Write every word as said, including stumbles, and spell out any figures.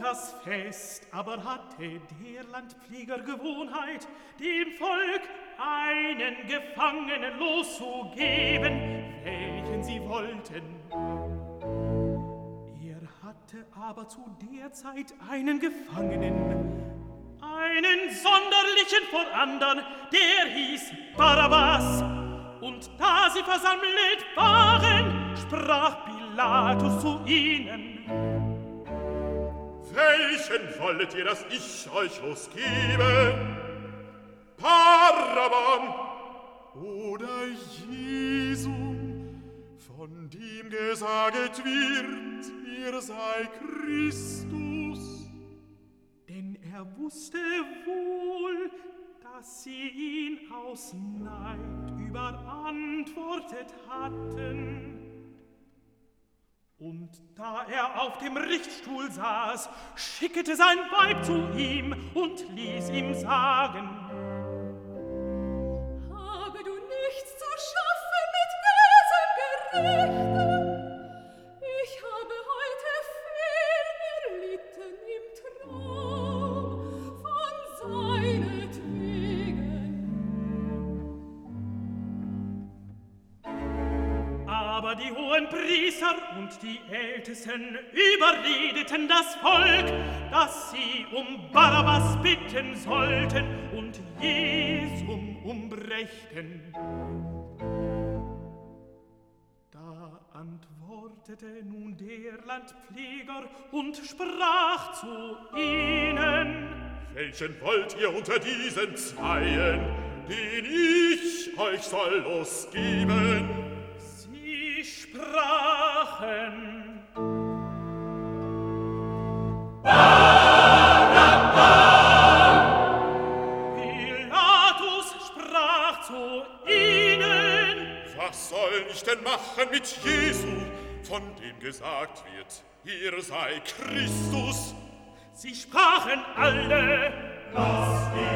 das Fest aber hatte der Landpfleger Gewohnheit, dem Volk einen Gefangenen loszugeben, welchen sie wollten. Er hatte aber zu der Zeit einen Gefangenen, einen sonderlichen vor andern, der hieß Barabbas. Und da sie versammelt waren, sprach Pilatus zu ihnen: Welchen wollet ihr, dass ich euch losgebe? Barabbam oder Jesum, von dem gesaget wird, er sei Christus? Denn er wusste wohl, dass sie ihn aus Neid überantwortet hatten. Und da er auf dem Richtstuhl saß, schickte sein Weib zu ihm und ließ ihm sagen: Habe du nichts zu schaffen mit bösen Gerichten? Ich habe heute viel erlitten im Traum von seinetwegen. Aber die hohen Priester und die Ältesten überredeten das Volk, dass sie um Barabbas bitten sollten und Jesum umbrächten. Da antwortete nun der Landpfleger und sprach zu ihnen: Welchen wollt ihr unter diesen Zweien, den ich euch soll losgeben? Sie sprachen: Barabbas! Pilatus sprach zu ihnen: Was soll ich denn machen mit Jesu, von dem gesagt wird, er sei Christus? Sie sprachen alle: Lass ihn